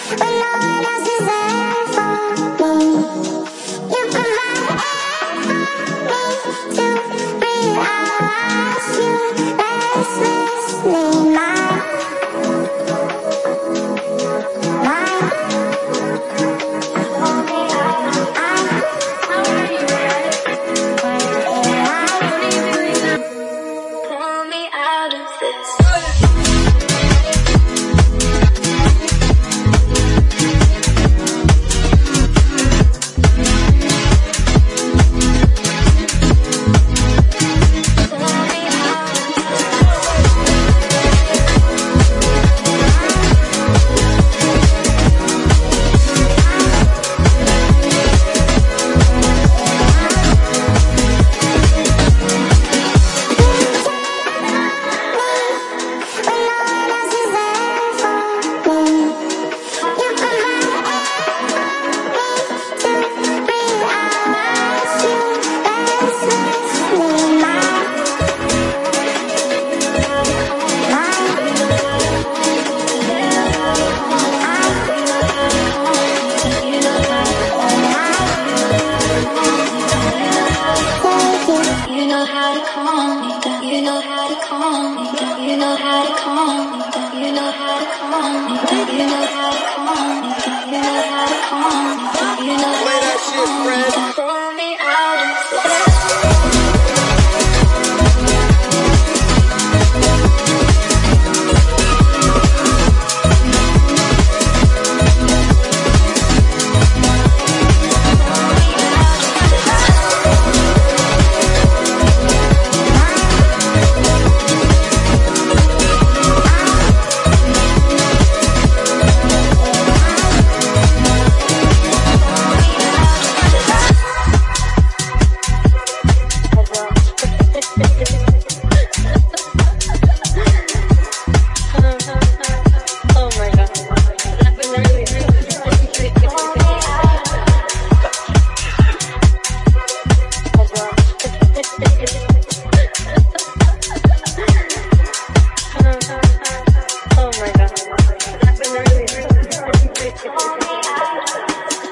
when no one else is there for me. You provide air for me to breathe. I watch you restlessly, my pull me out of this. You know how to calm me down. You know how to calm me down. You know how to calm me down. You know how to calm me down. You know how to calm me down. You know how to calm me down. You know how to calm me down. Pull me out of this.